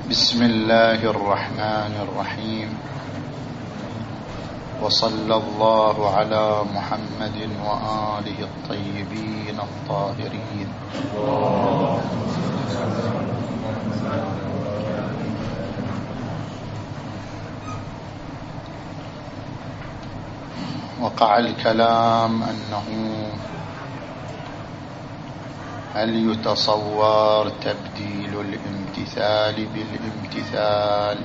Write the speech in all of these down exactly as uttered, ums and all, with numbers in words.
بسم الله الرحمن الرحيم. وصلى الله على محمد وآله الطيبين الطاهرين. وقع الكلام أنه هل يتصور تبديل الامتثال بالامتثال،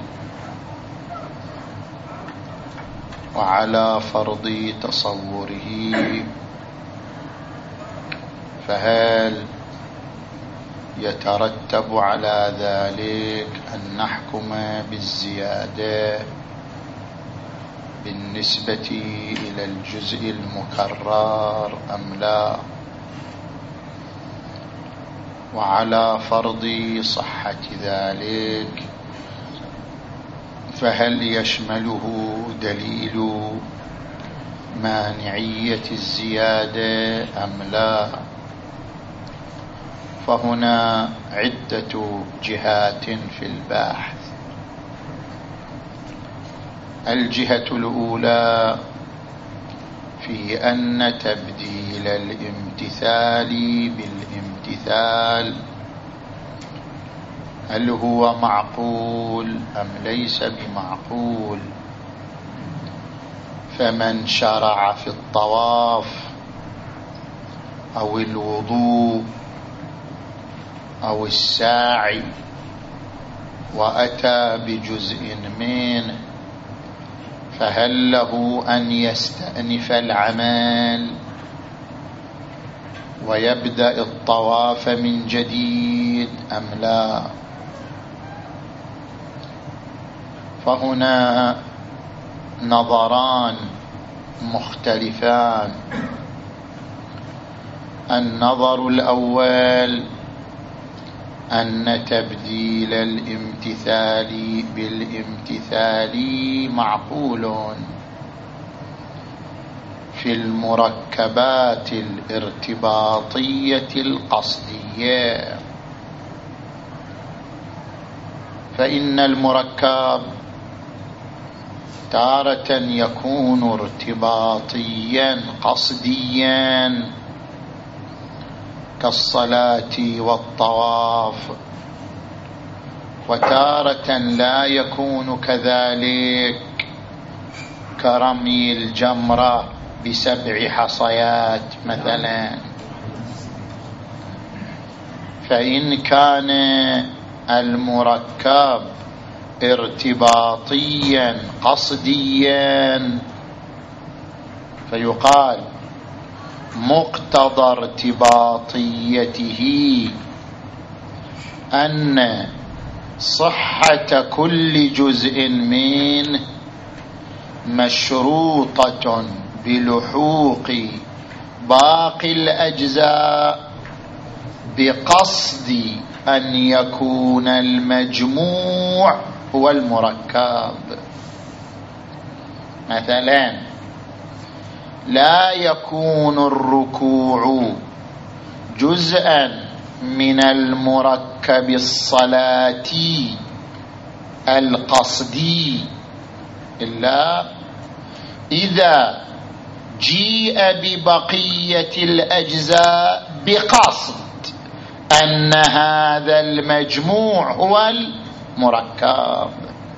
وعلى فرض تصوره فهل يترتب على ذلك أن نحكم بالزيادة بالنسبة إلى الجزء المكرر أم لا؟ وعلى فرض صحة ذلك فهل يشمله دليل مانعية الزيادة أم لا؟ فهنا عدة جهات في البحث. الجهة الأولى في أن تبديل الامتثال بالامتثال هل هو معقول أم ليس بمعقول؟ فمن شرع في الطواف أو الوضوء أو الساعي وأتى بجزء منه فهل له أن يستأنف العمل ويبدأ الطواف من جديد أم لا؟ فهنا نظران مختلفان. النظر الأول أن تبديل الامتثال بالامتثال معقول في المركبات الارتباطية القصدية، فإن المركب تارة يكون ارتباطيا قصديا كالصلاة والطواف، وتارة لا يكون كذلك كرمي الجمرة بسبع حصيات مثلا. فإن كان المركب ارتباطيا قصديا فيقال مقتضى ارتباطيته أن صحة كل جزء منه مشروطة بلحوق باقي الأجزاء بقصد أن يكون المجموع هو المركب. مثلا لا يكون الركوع جزءا من المركب الصلاتي القصدي إلا إذا جيء ببقية الأجزاء بقصد أن هذا المجموع هو المركب.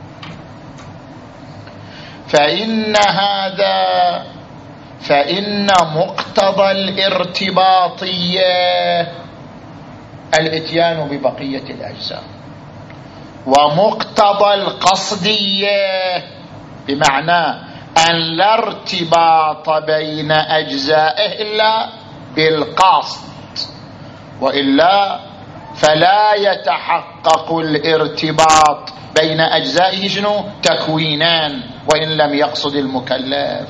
فإن هذا فإن مقتضى الارتباطية الاتيان ببقية الأجزاء، ومقتضى القصدية بمعنى أن لا ارتباط بين أجزائه إلا بالقصد، وإلا فلا يتحقق الارتباط بين أجزائه شنو؟ تكوينان وإن لم يقصد المكلف.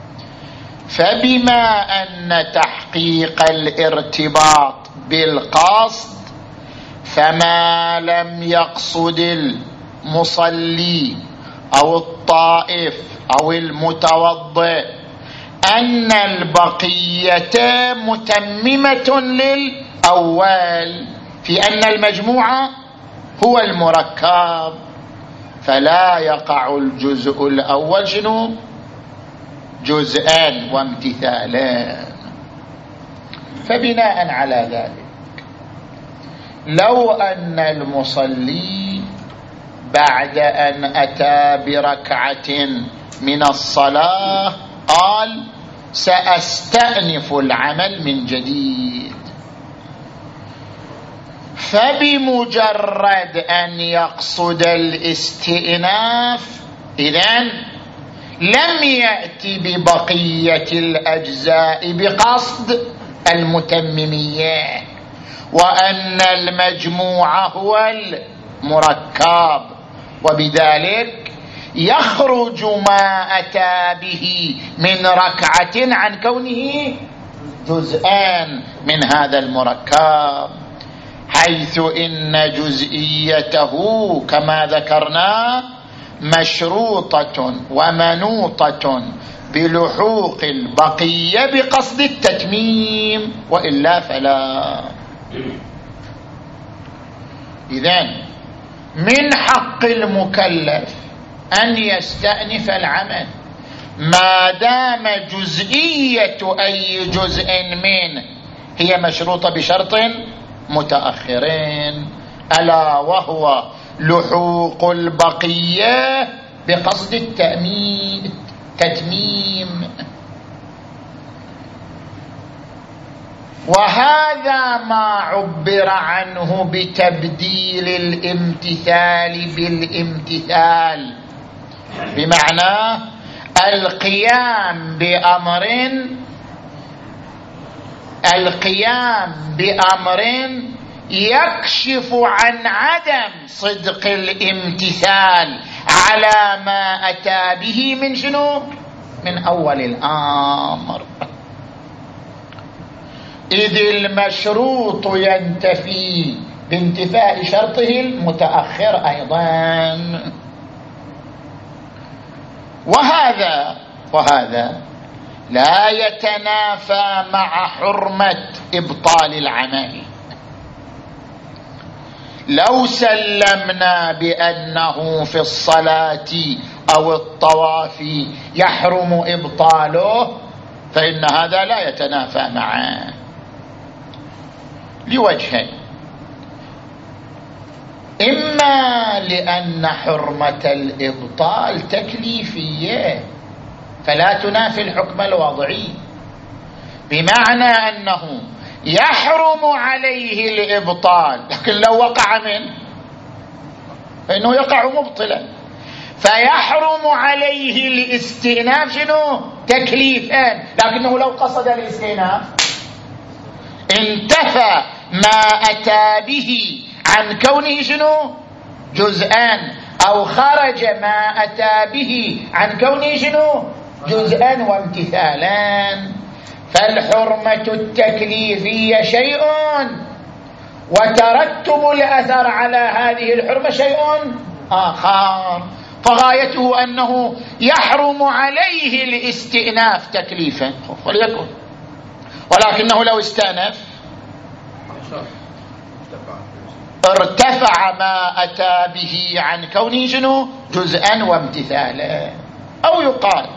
فبما أن تحقيق الارتباط بالقصد فما لم يقصد المصلي أو الطائف أو المتوضئ أن البقية متممة للأول في أن المجموعة هو المركب، فلا يقع الجزء الأول شنو؟ جزءان وامتثالان. فبناء على ذلك لو أن المصلي بعد أن أتى بركعة من الصلاة قال سأستأنف العمل من جديد، فبمجرد أن يقصد الاستئناف إذن لم يأتي ببقية الأجزاء بقصد المتممية، وأن المجموع هو المركب، وبذلك يخرج ما أتى به من ركعة عن كونه جزءان من هذا المركب، حيث إن جزئيته كما ذكرنا مشروطة ومنوطة بلحوق البقية بقصد التتميم، وإلا فلا. إذن من حق المكلف أن يستأنف العمل ما دام جزئية أي جزء منه هي مشروطة بشرط متأخرين، ألا وهو لحوق البقية بقصد التأمين تتميم. وهذا ما عبر عنه بتبديل الامتثال بالامتثال، بمعنى القيام بأمر القيام بأمر يكشف عن عدم صدق الامتثال على ما أتى به من شنو؟ من أول الأمر، إذ المشروط ينتفي بانتفاء شرطه المتأخر أيضا. وهذا وهذا لا يتنافى مع حرمة إبطال العمل. لو سلمنا بأنه في الصلاة أو الطواف يحرم إبطاله فإن هذا لا يتنافى معه لوجهين: إما لأن حرمة الإبطال تكليفية فلا تنافي الحكم الوضعي، بمعنى أنه يحرم عليه الإبطال، لكن لو وقع منه فإنه يقع مبطلا، فيحرم عليه الاستئناف شنو؟ تكليفان، لكنه لو قصد الاستئناف انتفى ما أتى به عن كونه شنو؟ جزءان، أو خرج ما أتى به عن كونه شنو؟ جزءان وامتثالان. فالحرمة التكليفية شيء، وترتب الأثر على هذه الحرمة شيء آخر، فغايته أنه يحرم عليه الاستئناف تكليفا وليكن، ولكنه لو استأنف ارتفع ما أتى به عن كونه شنو؟ جزءا وامتثالا. أو يقال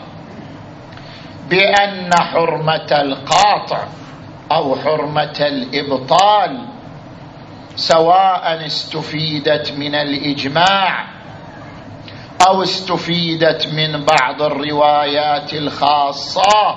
بأن حرمة القاطع أو حرمة الإبطال سواء استفيدت من الإجماع أو استفيدت من بعض الروايات الخاصة،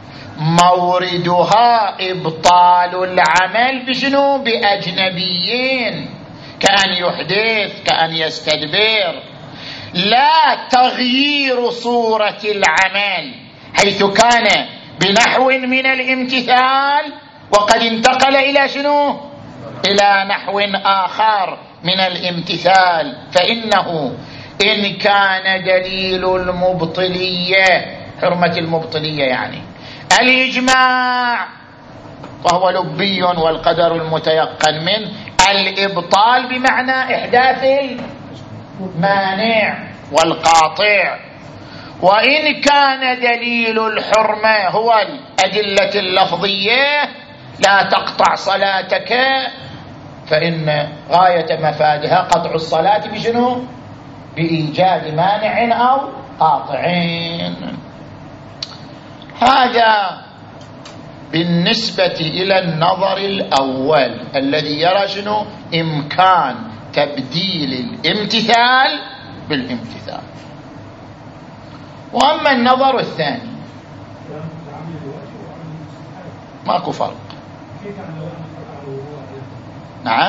موردها إبطال العمل بشنو؟ بأجنبيين، كأن يحدث، كأن يستدبر، لا تغيير صورة العمل حيث كان بنحو من الامتثال وقد انتقل إلى شنو؟ إلى نحو آخر من الامتثال. فإنه إن كان دليل المبطلية، حرمة المبطلية يعني الإجماع، فهو لبي والقدر المتيقن منه، الإبطال بمعنى إحداث المانع والقاطع. وإن كان دليل الحرمة هو الأدلة اللفظية، لا تقطع صلاتك فإن غاية مفادها قطع الصلاة بشنو؟ بإيجاد مانع أو قاطعين. هذا بالنسبة إلى النظر الأول الذي يرى شنو؟ إمكان تبديل الامتثال بالامتثال. وأما النظر الثاني ماكو فرق. نعم.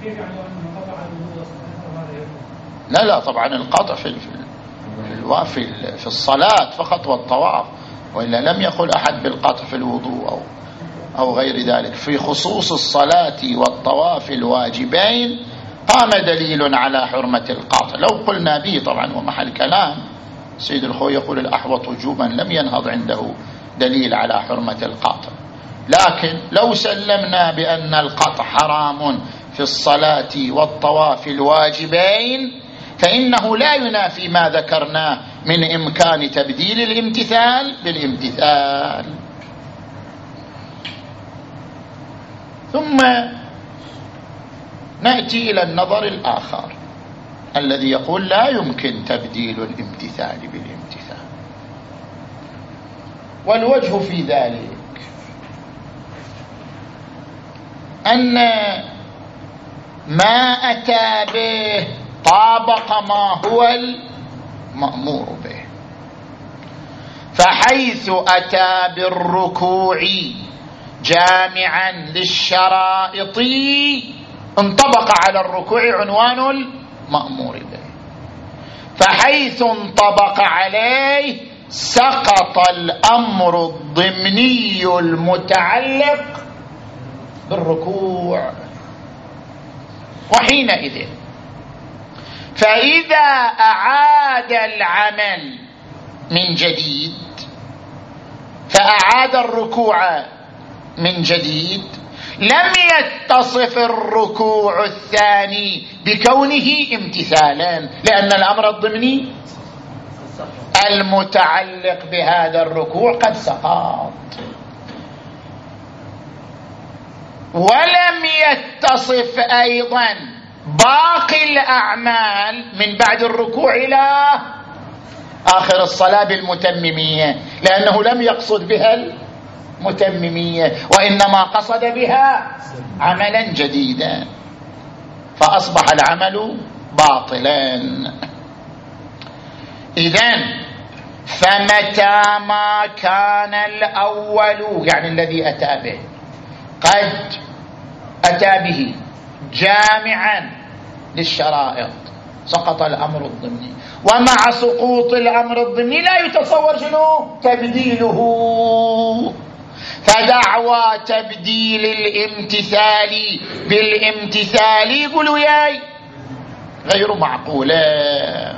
لا لا طبعا القطع في في في الصلاة فقط والطواف، وإلا لم يقل أحد بالقطع في الوضوء أو أو غير ذلك. في خصوص الصلاة والطواف الواجبين قام دليل على حرمة القطع. لو قلنا به طبعا ومحل كلام سيد الخوي يقول الأحوط وجوبا، لم ينهض عنده دليل على حرمة القطع. لكن لو سلمنا بأن القطع حرام في الصلاة والطواف الواجبين فإنه لا ينافي ما ذكرناه من إمكان تبديل الامتثال بالامتثال. ثم نأتي إلى النظر الآخر الذي يقول لا يمكن تبديل الامتثال بالامتثال. والوجه في ذلك أن ما أتى به طابق ما هو المأمور به، فحيث أتى بالركوع جامعا للشرائط انطبق على الركوع عنوان المأمور به، فحيث انطبق عليه سقط الأمر الضمني المتعلق بالركوع. وحينئذ فإذا أعاد العمل من جديد، فأعاد الركوع من جديد، لم يتصف الركوع الثاني بكونه امتثالا، لأن الأمر الضمني المتعلق بهذا الركوع قد سقط. ولم يتصف أيضا باقي الأعمال من بعد الركوع إلى آخر الصلاة بالمتممية، لأنه لم يقصد بها المتممية وإنما قصد بها عملا جديدا، فأصبح العمل باطلا. إذن فمتى ما كان الأول يعني الذي أتى به قد أتى به جامعا للشرائط سقط الأمر الضمني، ومع سقوط الأمر الضمني لا يتصور شنو تبديله، فدعوى تبديل الامتثال بالامتثال يقولوا ياي غير معقولة.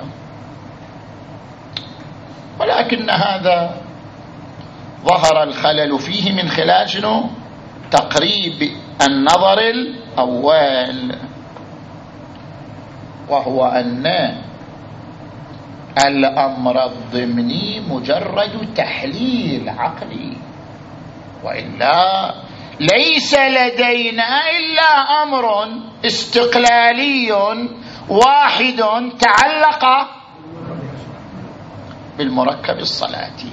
ولكن هذا ظهر الخلل فيه من خلال شنو تقريب النظر الأول، وهو أن الأمر الضمني مجرد تحليل عقلي، وإلا ليس لدينا إلا أمر استقلالي واحد تعلق بالمركب الصلاتي.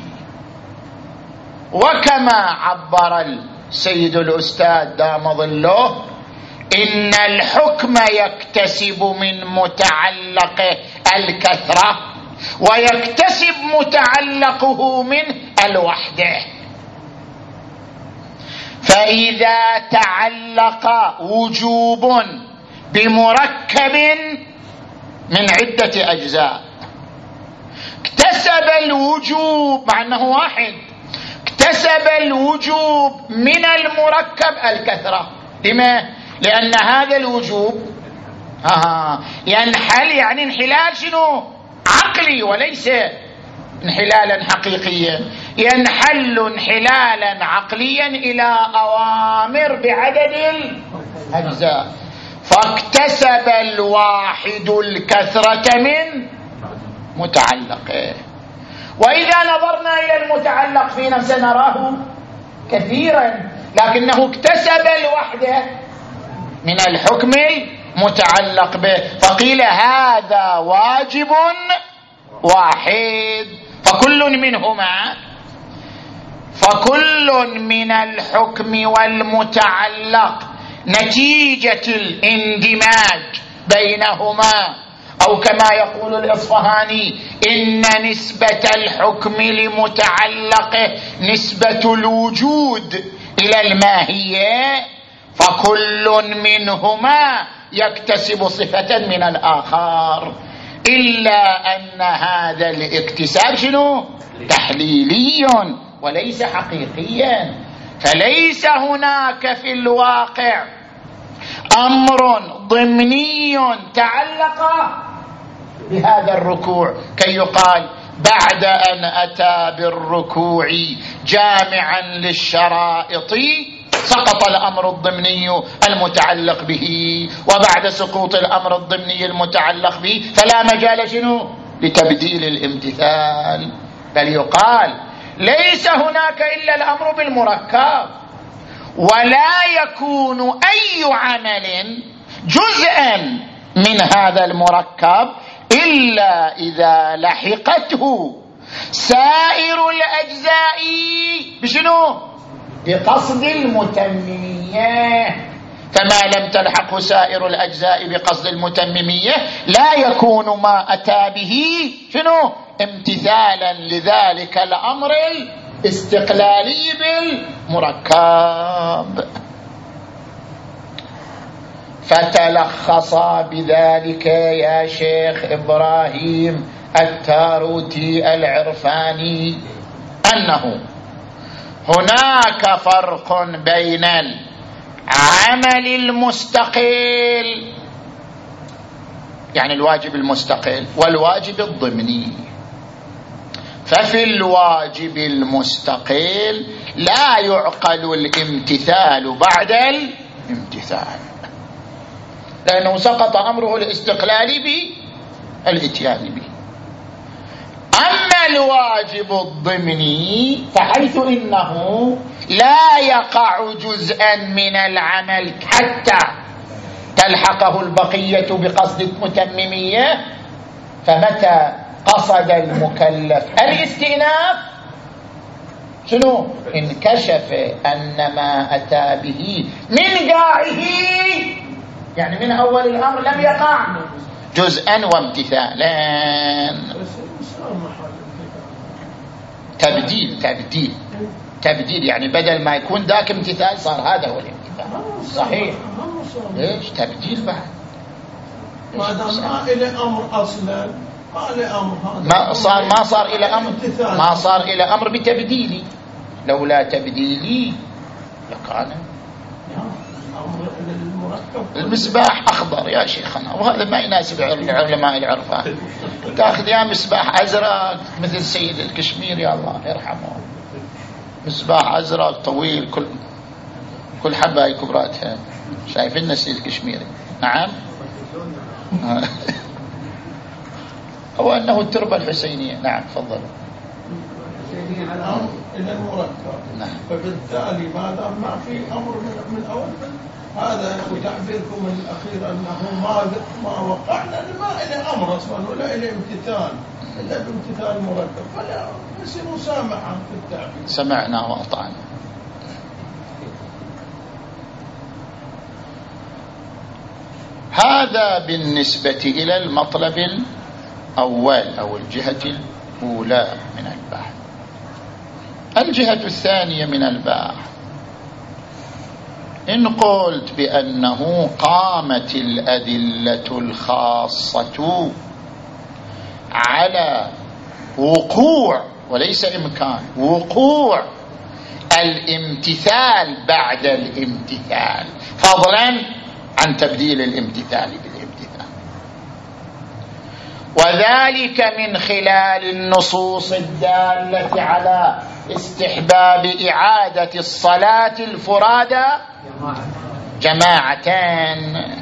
وكما عبر السيد الأستاذ دام ظله إن الحكم يكتسب من متعلقه الكثرة ويكتسب متعلقه من الوحدة، فإذا تعلق وجوب بمركب من عدة أجزاء اكتسب الوجوب مع أنه واحد، اكتسب الوجوب من المركب الكثرة. لما؟ لأن هذا الوجوب آه ينحل يعني انحلال شنو عقلي وليس انحلالا حقيقيا، ينحل انحلالا عقليا إلى أوامر بعدد الأجزاء، فاكتسب الواحد الكثرة من متعلقه. وإذا نظرنا إلى المتعلق في نفسه نراه كثيرا، لكنه اكتسب الوحدة من الحكم المتعلق به، فقيل هذا واجب واحد، فكل منهما فكل من الحكم والمتعلق نتيجة الاندماج بينهما، أو كما يقول الإصفهاني إن نسبة الحكم لمتعلقه نسبة الوجود إلى الماهية، فكل منهما يكتسب صفة من الآخر، إلا أن هذا الاكتساب شنو؟ تحليلي وليس حقيقيا، فليس هناك في الواقع أمر ضمني تعلق بهذا الركوع كي يقال بعد أن أتى بالركوع جامعا للشرائط سقط الأمر الضمني المتعلق به، وبعد سقوط الأمر الضمني المتعلق به فلا مجال شنو؟ لتبديل الامتثال، بل يقال ليس هناك إلا الأمر بالمركب، ولا يكون أي عمل جزءا من هذا المركب إلا إذا لحقته سائر الأجزاء بشنو؟ بقصد المتممية، فما لم تلحقه سائر الأجزاء بقصد المتممية لا يكون ما أتى به شنو؟ امتثالا لذلك الأمر الاستقلالي بالمركب. فتلخص بذلك يا شيخ إبراهيم التاروتي العرفاني أنه هناك فرق بين العمل المستقل يعني الواجب المستقل والواجب الضمني. ففي الواجب المستقل لا يعقل الامتثال بعد الامتثال، لأنه سقط أمره الاستقلالي بالاتيان به. أما الواجب الضمني فحيث إنه لا يقع جزءا من العمل حتى تلحقه البقية بقصد المتممية، فمتى قصد المكلف الاستئناف شنو؟ انكشف أن ما أتى به من قاعه يعني من أول الأمر لم يقع جزءا وامتثالا. تبديل تبديل تبديل يعني بدل ما يكون ذاك امتثال صار هذا هو الامتثال. صحيح. ليش تبديل بعد؟ ما دام ما إلى أمر أصلا ما إلى أمر هذا ما صار ما صار إلى أمر ما صار إلى أمر بتبديلي. لولا تبديلي لكان المصباح أخضر يا شيخنا، وهذا ما يناسب علماء العرفان. تأخذ يا مصباح أزرق مثل سيد الكشمير يا الله يرحمه، مصباح أزرق طويل كل كل حبة كبراتها، شايفين سيد الكشميري؟ نعم. هو أنه التربة الحسينية. نعم تفضل. الأمر إلى المركب. نعم. فبالتالي ما دام ما في أمر من, من أول هذا تعبيركم الأخير أنه ما ما وقعنا ما إلى أمر أصلا ولا إلى امتثال إلا بامتثال المركب، فلا يصير مسامحة في التعبير. سمعنا وأطعنا. هذا بالنسبة إلى المطلب الأول أو الجهة الأولى من البحث. الجهة الثانية من البحث إن قلت بأنه قامت الأدلة الخاصة على وقوع وليس إمكان وقوع الامتثال بعد الامتثال فضلا عن تبديل الامتثال بالامتثال، وذلك من خلال النصوص الدالة على استحباب إعادة الصلاة الفرادى جماعتان.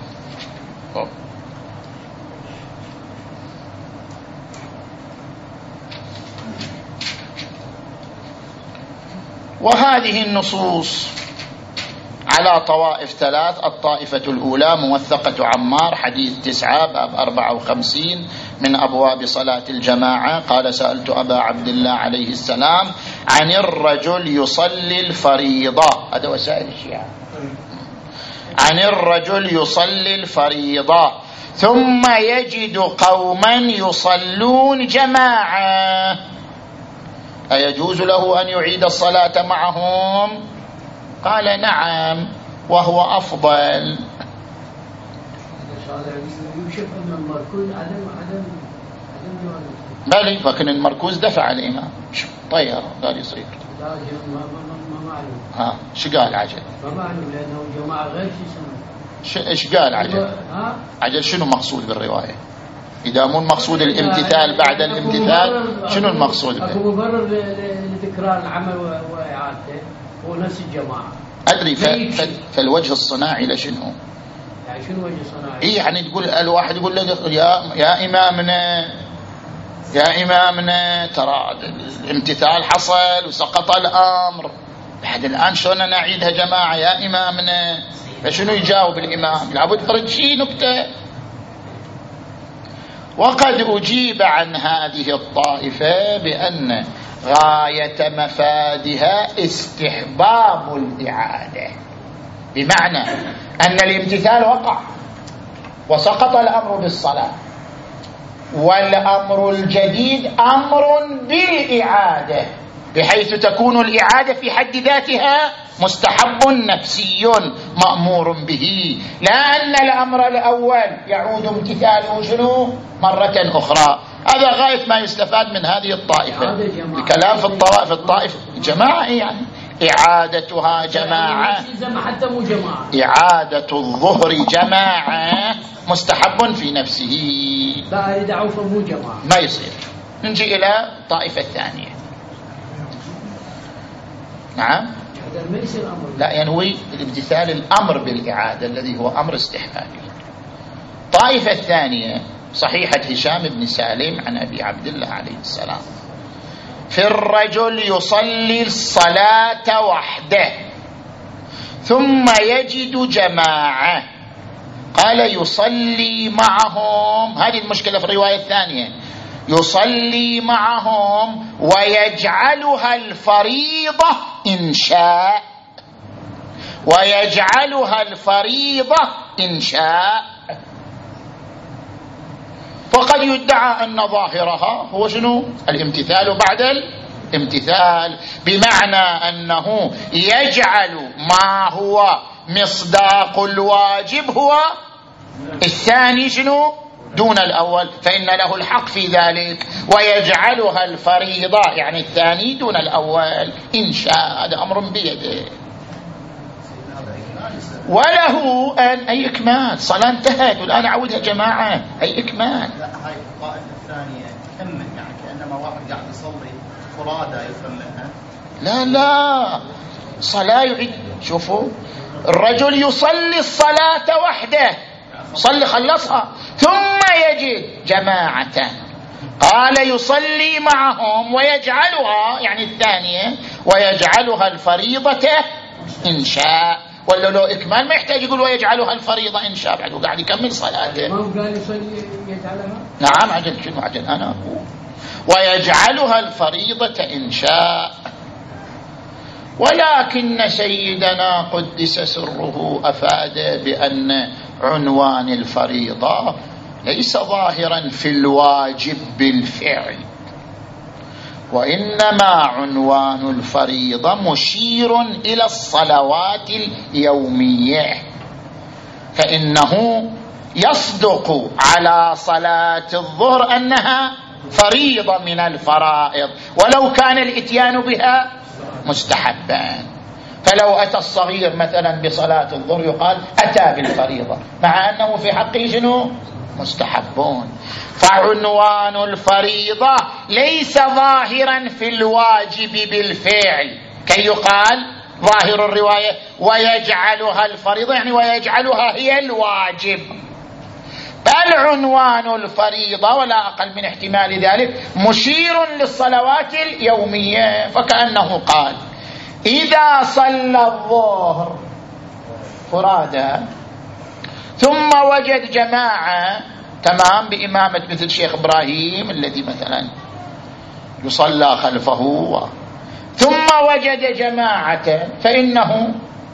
وهذه النصوص على طوائف ثلاث. الطائفة الأولى موثقة عمار حديث تسعة باب أربعة وخمسين من أبواب صلاة الجماعة. قال سألت أبا عبد الله عليه السلام عن الرجل يصلي الفريضة، هذا وسائل الشيعة، عن الرجل يصلي الفريضة ثم يجد قوما يصلون جماعة، أيجوز له أن يعيد الصلاة معهم؟ قال نعم وهو أفضل. بلي، لكن المركوز دفع الإمام طير قال يصير. ها شو قال عجل؟ ما معلوم لأنه جماعة غير شيء. ايش قال عجل؟ عجل شنو مقصود بالرواية؟ إذا مو المقصود الامتثال بعد الامتثال شنو المقصود به؟ أكو مبرر لتكرار العمل وإعادته هو نفس الجماعة. أدري فالوجه الصناعي لشنو؟ يعني شنو وجه صناعي؟ إيه يعني تقول الواحد يقول له يا يا إمامنا يا إمامنا ترى الامتثال حصل وسقط الأمر، لحد الآن شلون نعيدها جماعة يا إمامنا؟ فشنو يجاوب الإمام؟ لابد ترد شيء نكتة. وقد أجيب عن هذه الطائفة بأن غاية مفادها استحباب الإعادة، بمعنى أن الامتثال وقع وسقط الأمر بالصلاة، والأمر الجديد أمر بالإعادة، بحيث تكون الإعادة في حد ذاتها مستحب نفسي مأمور به، لا أن الأمر الأول يعود امتثاله شنو مرة أخرى. هذا غاية ما يستفاد من هذه الطائفة. الكلام في الطوائف الطائف جماعة يعني إعادتها جماعة، إعادة الظهر جماعة مستحب في نفسه، ما يصير. نجي إلى الطائفة الثانية. نعم لا ينوي الامتثال الأمر بالإعادة الذي هو أمر استحبابي. الطائفة الثانية صحيحة هشام بن سالم عن أبي عبد الله عليه السلام في الرجل يصلي الصلاة وحده ثم يجد جماعة، قال يصلي معهم، هذه المشكلة في الرواية الثانية، يصلي معهم ويجعلها الفريضة إن شاء، ويجعلها الفريضة إن شاء. وقد يدعى أن ظاهرها هو شنو؟ الامتثال بعد الامتثال، بمعنى أنه يجعل ما هو مصداق الواجب هو الثاني شنو؟ دون الأول، فإن له الحق في ذلك، ويجعلها الفريضة يعني الثاني دون الأول إن شاء، هذا أمر بيده. وله أن أي إكمال، صلاة انتهت والآن أعودها جماعة، أي إكمال. لا هاي الطائفة الثانية تكمل، يعني كأنما واحد قاعد يصلي فرادى يكملها. لا لا صلاة يعيد. شوفوا الرجل يصلي الصلاة وحده، صلي خلصها ثم يجد جماعة، قال يصلي معهم ويجعلها يعني الثانية ويجعلها الفريضة إن شاء. ولا لو إكمال ما يحتاج يقول ويجعلها الفريضة إن شاء، بعد قاعد يكمل صلاته. ما قال يصلي يجعلها؟ نعم عجل شنو عجل أنا أقول ويجعلها الفريضة إن شاء. ولكن سيدنا قدس سره أفاد بأن عنوان الفريضة ليس ظاهرا في الواجب بالفعل، وإنما عنوان الفريضة مشير إلى الصلوات اليومية، فإنه يصدق على صلاة الظهر أنها فريضة من الفرائض ولو كان الإتيان بها مستحبا. فلو أتى الصغير مثلا بصلاة الظهر يقال أتى بالفريضة، مع أنه في حقه شنو؟ مستحبون. فعنوان الفريضة ليس ظاهرا في الواجب بالفعل كي يقال ظاهر الرواية ويجعلها الفريضة يعني ويجعلها هي الواجب، بل عنوان الفريضة ولا أقل من احتمال ذلك مشير للصلوات اليومية. فكأنه قال إذا صلى الظهر فرادى ثم وجد جماعة تمام بإمامة مثل شيخ إبراهيم الذي مثلا يصلى خلفه و... ثم وجد جماعة فإنه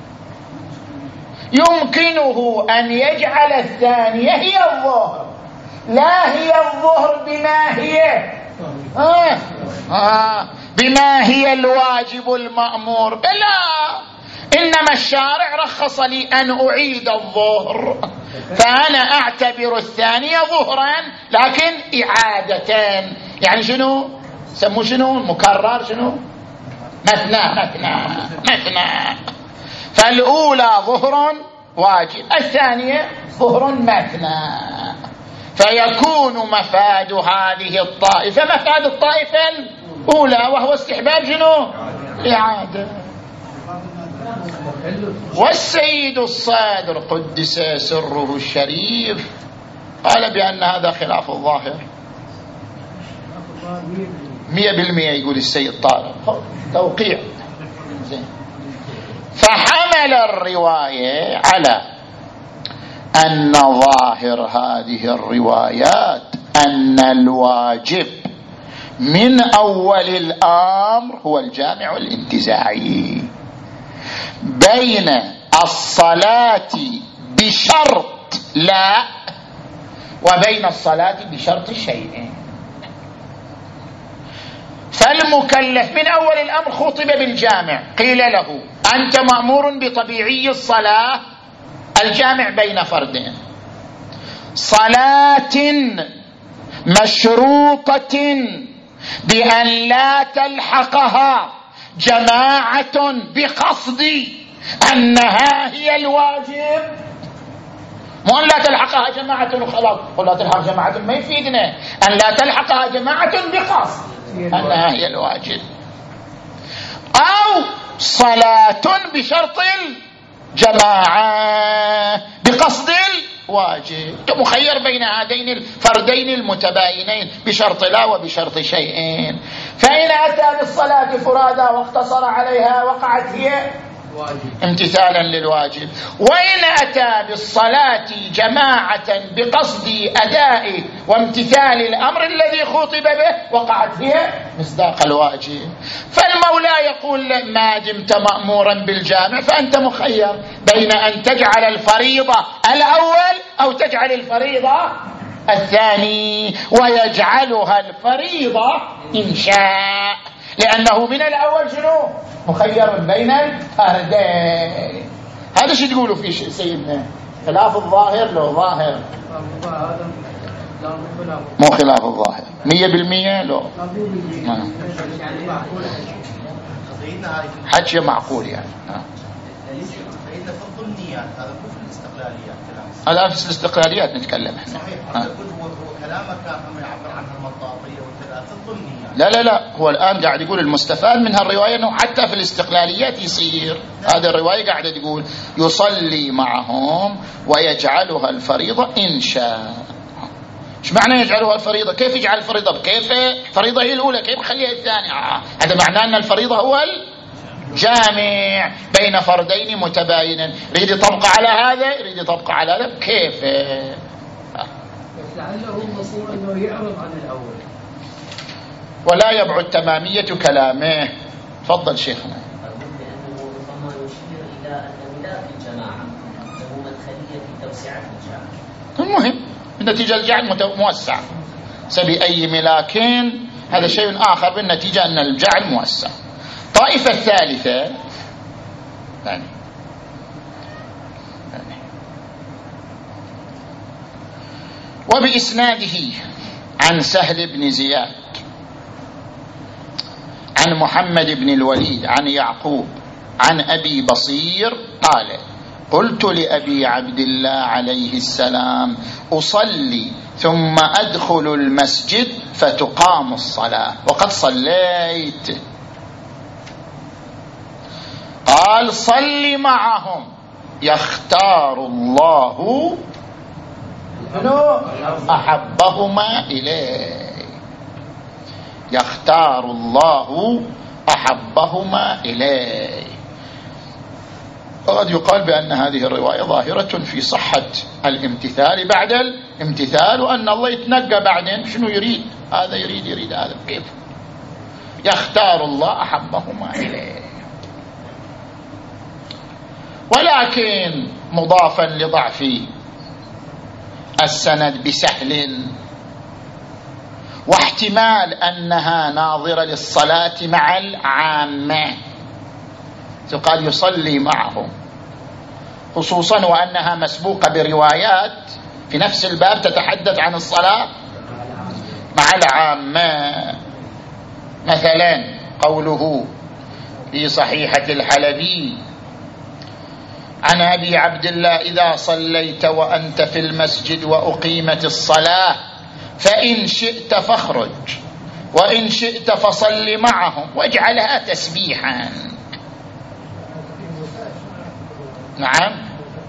يمكنه أن يجعل الثانية هي الظهر، لا هي الظهر بما هي آه. آه. بما هي الواجب المأمور، بلا، إنما الشارع رخص لي أن أعيد الظهر، فأنا أعتبر الثانية ظهرا لكن إعادتين. يعني شنو سموا شنو مكرر، شنو مثنى مثنى مثنى. فالأولى ظهر واجب، الثانية ظهر مثنى، فيكون مفاد هذه الطائفة مفاد الطائفة الأولى وهو استحباب شنو إعادة. والسيد الصادر قدس سره الشريف قال بأن هذا خلاف الظاهر مية بالمية، يقول السيد طارق توقيع. فحمل الرواية على أن ظاهر هذه الروايات أن الواجب من أول الأمر هو الجامع الانتزاعي بين الصلاة بشرط لا وبين الصلاة بشرط شيء. فالمكلف من أول الأمر خطب بالجامع، قيل له أنت مأمور بطبيعي الصلاة الجامع بين فردين، صلاة مشروطة بأن لا تلحقها جماعة بقصد أنها هي الواجب، مو أن لا تلحقها جماعة وخلاص، قل لا تلحق جماعة ما يفيدنا، أن لا تلحقها جماعة بقصد أنها هي الواجب، أو صلاة بشرط الجماعة بقصد الواجب، مخير بين هذين الفردين المتباينين بشرط لا وبشرط شيئين. فإن أتى بالصلاة فرادى واقتصر عليها وقعت هي امتثالا للواجب، وإن أتى بالصلاة جماعة بقصد أداء وامتثال الأمر الذي خطب به وقعت هي مصداق الواجب. فالمولى يقول ما دمت مأمورا بالجامع فأنت مخير بين أن تجعل الفريضة الأول أو تجعل الفريضة الثاني، ويجعلها الفريضة إن شاء، لأنه من الأول شنو مخير بين الفردين. هذا شو تقولوا في سيدنا؟ خلاف الظاهر لو ظاهر مو خلاف الظاهر مية بالمية لو حكي معقول يعني. فإذا في الضمنيات هذا مو في الاستقلاليات كلام الآن في الاستقلاليات نتكلم احنا. صحيح أقول هو كلامك كان يعبر عن المطاطية وكذا في الضمنيات. لا لا لا هو الآن قاعد يقول المستفاد من هالرواية أنه حتى في الاستقلاليات يصير. هذه الرواية قاعدة تقول يصلي معهم ويجعلها الفريضة إن شاء. ايش معنى يجعلها الفريضة؟ كيف يجعل الفريضة؟ كيف الفريضة هي الأولى كيف يخليها الثانية؟ آه. هذا معناه أن الفريضة هو الجامع بين فردين متباينين. يريد يطبق على هذا يريد يطبق على هذا كيف؟ آه. لعله المصير أنه يعرض عن الأول ولا يبعد تمامية كلامه. تفضل شيخنا. لأنه ربما يشير إلى أنه لا في الجماعة له مدخلية في توسعة الجامع. المهم النتيجة الجعل موسع سبأي ملاكين، هذا شيء آخر بالنتيجة أن الجعل موسع. طائفة الثالثة يعني يعني وبإسناده عن سهل بن زياد عن محمد بن الوليد عن يعقوب عن أبي بصير قال قلت لأبي عبد الله عليه السلام أصلي ثم أدخل المسجد فتقام الصلاة وقد صليت. قال صل معهم يختار الله أحبهما إليه، يختار الله أحبهما إليه. وقد يقال بأن هذه الرواية ظاهرة في صحة الامتثال بعد الامتثال، وأن الله يتنقى بعدين شنو يريد، هذا يريد يريد هذا، كيف يختار الله أحبهما إليه. ولكن مضافا لضعف السند بسهل، واحتمال أنها ناظرة للصلاة مع العامة، قال يصلي معهم، خصوصا وأنها مسبوقة بروايات في نفس الباب تتحدث عن الصلاة مع العامة. مثلا قوله في صحيحة الحلبي عن أبي عبد الله: إذا صليت وأنت في المسجد وأقيمت الصلاة فإن شئت فاخرج وإن شئت فصل معهم، واجعلها تسبيحا. نعم،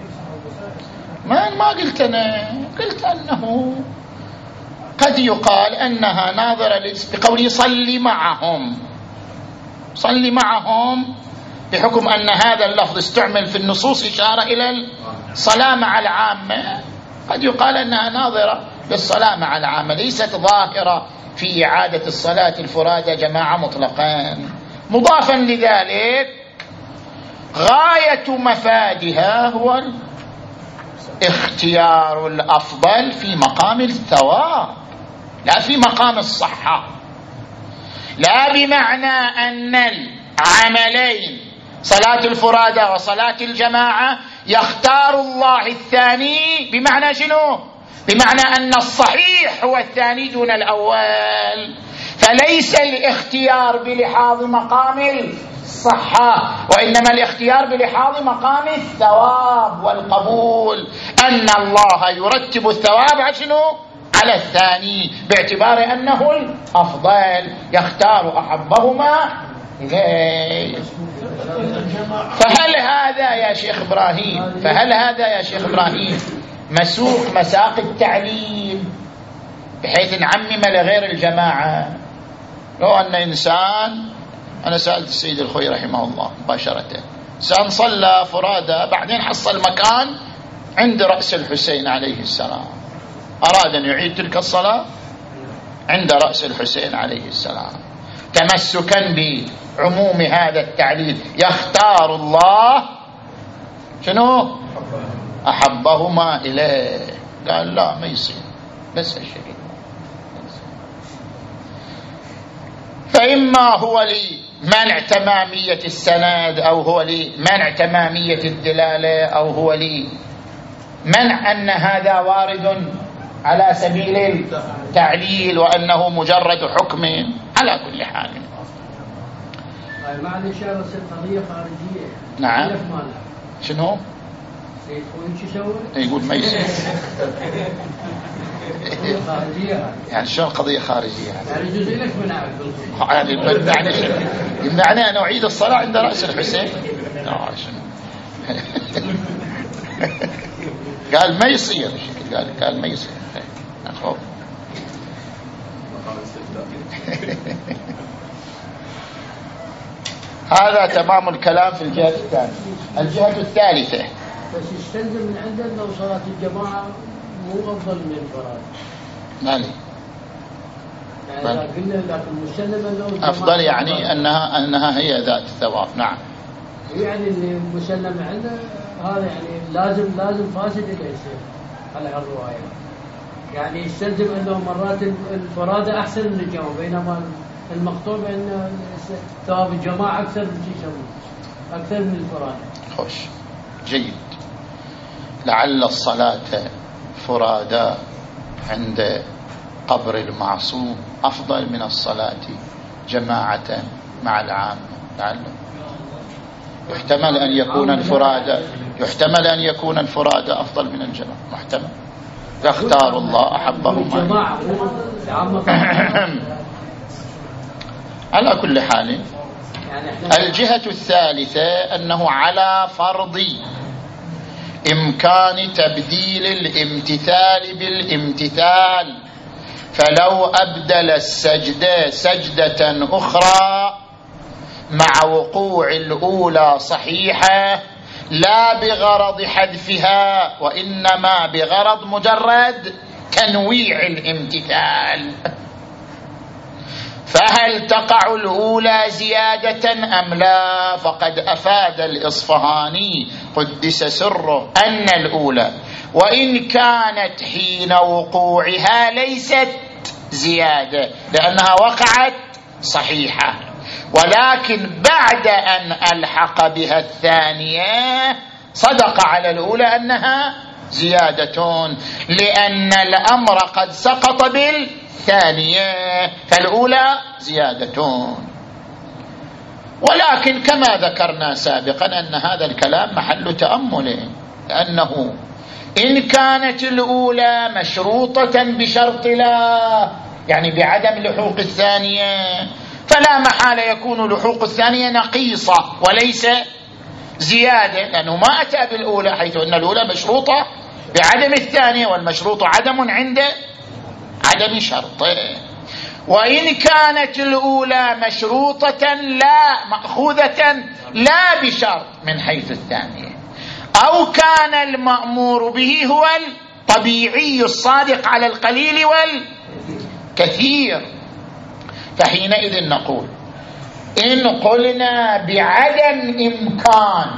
ما ما قلت أنا، قلت أنه قد يقال أنها ناظرة بقوله صلي معهم، صلي معهم بحكم أن هذا اللفظ استعمل في النصوص إشارة إلى الصلاة مع العامة، قد يقال أنها ناظرة للصلاة مع العامة، ليست ظاهرة في إعادة الصلاة الفرادى جماعة مطلقا. مضافا لذلك غاية مفادها هو اختيار الأفضل في مقام الثواب لا في مقام الصحة، لا بمعنى أن العملين صلاة الفرادى وصلاة الجماعة يختار الله الثاني بمعنى شنو؟ بمعنى أن الصحيح هو الثاني دون الأول، فليس الاختيار بلحاظ مقام الصحة، وإنما الاختيار بلحاظ مقام الثواب والقبول، أن الله يرتب الثواب على شنو؟ على الثاني، باعتبار أنه الأفضل يختار أحبهما إليه. فهل هذا يا شيخ إبراهيم فهل هذا يا شيخ إبراهيم مسوق مساق التعليم بحيث نعمم لغير الجماعة؟ لو أن إنسان، أنا سألت السيد الخوي رحمه الله مباشرة، إنسان صلى فرادى بعدين حصل مكان عند رأس الحسين عليه السلام، أراد أن يعيد تلك الصلاة عند رأس الحسين عليه السلام، تمسكا بعموم هذا التعليل يختار الله شنو؟ أحبهما إليه. قال لا ما يصير، بس الشيء فإما هو لمنع تمامية السند، أو هو لمنع تمامية الدلالة، أو هو لمنع أن هذا وارد على سبيل التعليل وأنه مجرد حكم. على كل حال مع الإشارة القضية خارجية. نعم. شنو؟ يقول ما يصير. يعني شلون قضية خارجية؟ يعني جزء لك منع يعني يعني يمنعني أن أعيد الصلاة عند رأس الحسين؟ قال ما يصير، قال قال ما يصير. هذا تمام الكلام في الجهة الثانية. الجهة الثالثة بس يستلزم من عندنا لو صلاة الجماعة مو أفضل من الفراد. مالي يعني قلنا لكن مسلما لو أفضل، يعني أنها أنها هي ذات الثواب. نعم، يعني اللي مسلم عنده هذا يعني لازم لازم فاسد اللي يصير على هالرواية، يعني يستلزم أنه مرات الفرادة أحسن من الجماعة، بينما المقطوع بأن ثواب الجماعة أكثر من شيء أكثر من الفرادة. خوش جيد. لعل الصلاة فرادى عند قبر المعصوم أفضل من الصلاة جماعة مع العامة. لعل يحتمل أن يكون الفرادى يحتمل أن يكون الفرادى أفضل من الجماعة، محتمل. يختار الله أحبهما. على كل حال الجهة الثالثة أنه على فرض إمكان تبديل الامتثال بالامتثال، فلو أبدل السجدة سجدة أخرى مع وقوع الأولى صحيحة لا بغرض حذفها وإنما بغرض مجرد تنويع الامتثال. فهل تقع الأولى زيادة أم لا؟ فقد أفاد الإصفهاني قدس سره أن الأولى وإن كانت حين وقوعها ليست زيادة لأنها وقعت صحيحة، ولكن بعد أن ألحق بها الثانية صدق على الأولى أنها زيادة، لأن الأمر قد سقط بالثانية، فالأولى زيادة. ولكن كما ذكرنا سابقا أن هذا الكلام محل تأمل، لأنه إن كانت الأولى مشروطة بشرط لا، يعني بعدم لحوق الثانية، فلا محال يكون لحوق الثانية نقيصة وليس زيادة، لأنه ما أتى بالأولى، حيث أن الأولى مشروطة بعدم الثانية، والمشروط عدم عند عدم شرطه. وإن كانت الأولى مشروطة لا مأخوذة لا بشرط من حيث الثانية، أو كان المأمور به هو الطبيعي الصادق على القليل والكثير، فحينئذ نقول إن قلنا بعدم إمكان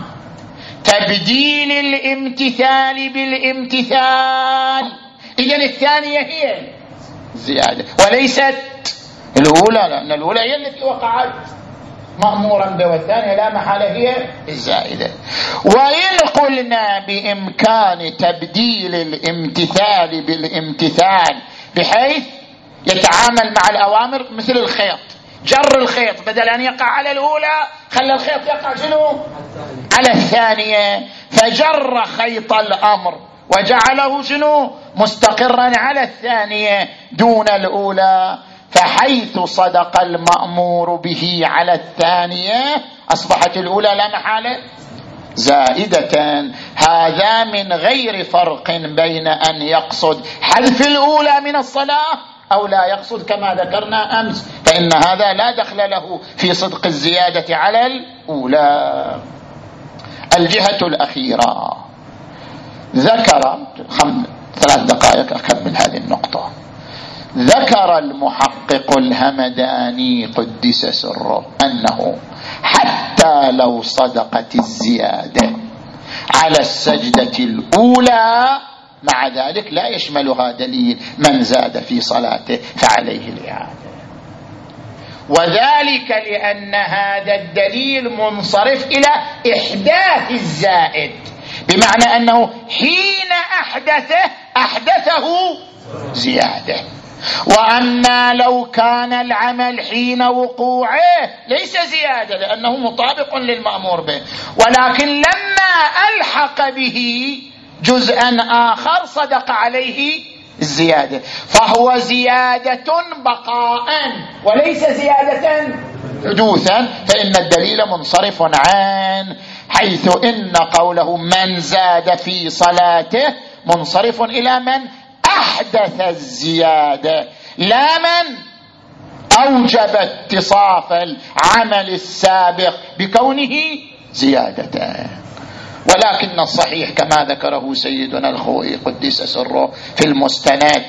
تبديل الامتثال بالامتثال، إذن الثانية هي زيادة وليست الأولى، لأن الأولى هي التي وقعت مأمورا به، والثانية لا محالة هي الزائدة. وإن قلنا بإمكان تبديل الامتثال بالامتثال بحيث يتعامل مع الأوامر مثل الخيط، جر الخيط بدل أن يقع على الأولى خلى الخيط يقع شنو على الثانية، فجر خيط الأمر وجعله شنو مستقرا على الثانية دون الأولى، فحيث صدق المأمور به على الثانية أصبحت الأولى لا محالة زائدة. هذا من غير فرق بين أن يقصد حذف الأولى من الصلاة أو لا يقصد كما ذكرنا أمس، فإن هذا لا دخل له في صدق الزيادة على الأولى. الجهة الأخيرة ذكر خم... ثلاث دقائق أكمل هذه النقطة. ذكر المحقق الهمداني قدس سره أنه حتى لو صدقت الزيادة على السجدة الأولى مع ذلك لا يشملها دليل من زاد في صلاته فعليه الإعادة، وذلك لأن هذا الدليل منصرف إلى إحداث الزائد، بمعنى أنه حين أحدثه أحدثه زيادة، وأما لو كان العمل حين وقوعه ليس زيادة لأنه مطابق للمأمور به، ولكن لما ألحق به جزءا آخر صدق عليه الزيادة، فهو زيادة بقاء وليس زيادة حدوثا، فإن الدليل منصرف عنه، حيث إن قوله من زاد في صلاته منصرف إلى من أحدث الزيادة لا من أوجب اتصاف العمل السابق بكونه زيادة. ولكن الصحيح كما ذكره سيدنا الخوئي قدس سره في المستند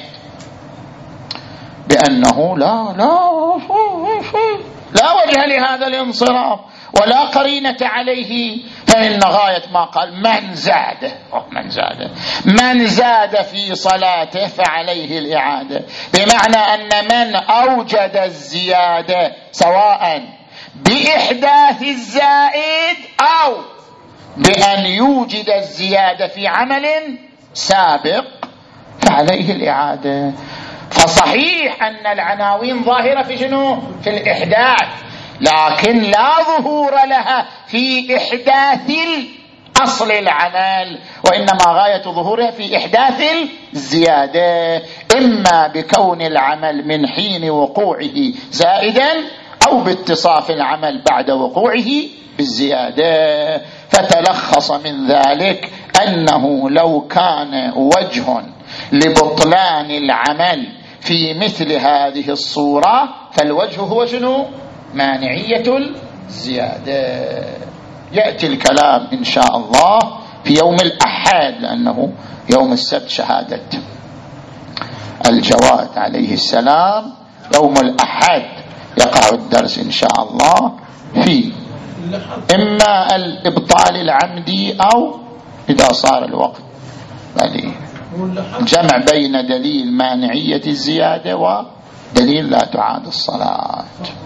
بأنه لا لا لا وجه لهذا الانصراف ولا قرينة عليه، فإن غاية ما قال من زاد من زاد من زاد في صلاته فعليه الإعادة، بمعنى أن من أوجد الزيادة سواء بإحداث الزائد أو بأن يوجد الزيادة في عمل سابق فعليه الإعادة. فصحيح أن العناوين ظاهرة في شنو؟ في الإحداث، لكن لا ظهور لها في إحداث أصل العمل، وإنما غاية ظهورها في إحداث الزيادة، إما بكون العمل من حين وقوعه زائدا أو باتصاف العمل بعد وقوعه بالزيادة. فتلخص من ذلك أنه لو كان وجه لبطلان العمل في مثل هذه الصورة فالوجه هو شنو؟ مانعية الزيادة. يأتي الكلام إن شاء الله في يوم الأحد، لأنه يوم السبت شهادة الجواد عليه السلام، يوم الأحد يقع الدرس إن شاء الله فيه، إما الإبطال العمدي أو إذا صار الوقت بل جمع بين دليل مانعية الزيادة ودليل لا تعاد الصلاة.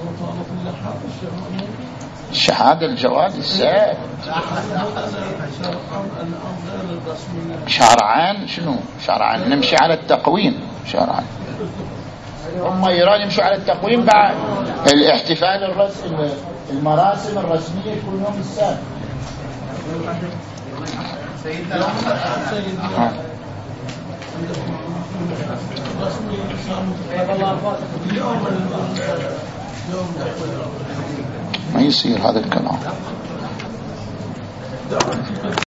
الشهادة الجواز السابق شرعا شنو؟ شرعا نمشي على التقويم شرعا، هم يرون يمشوا على التقويم بعد الاحتفال الرسمي، المراسم الرسمية يكون يوم السابق. ما يصير هذا الكلام.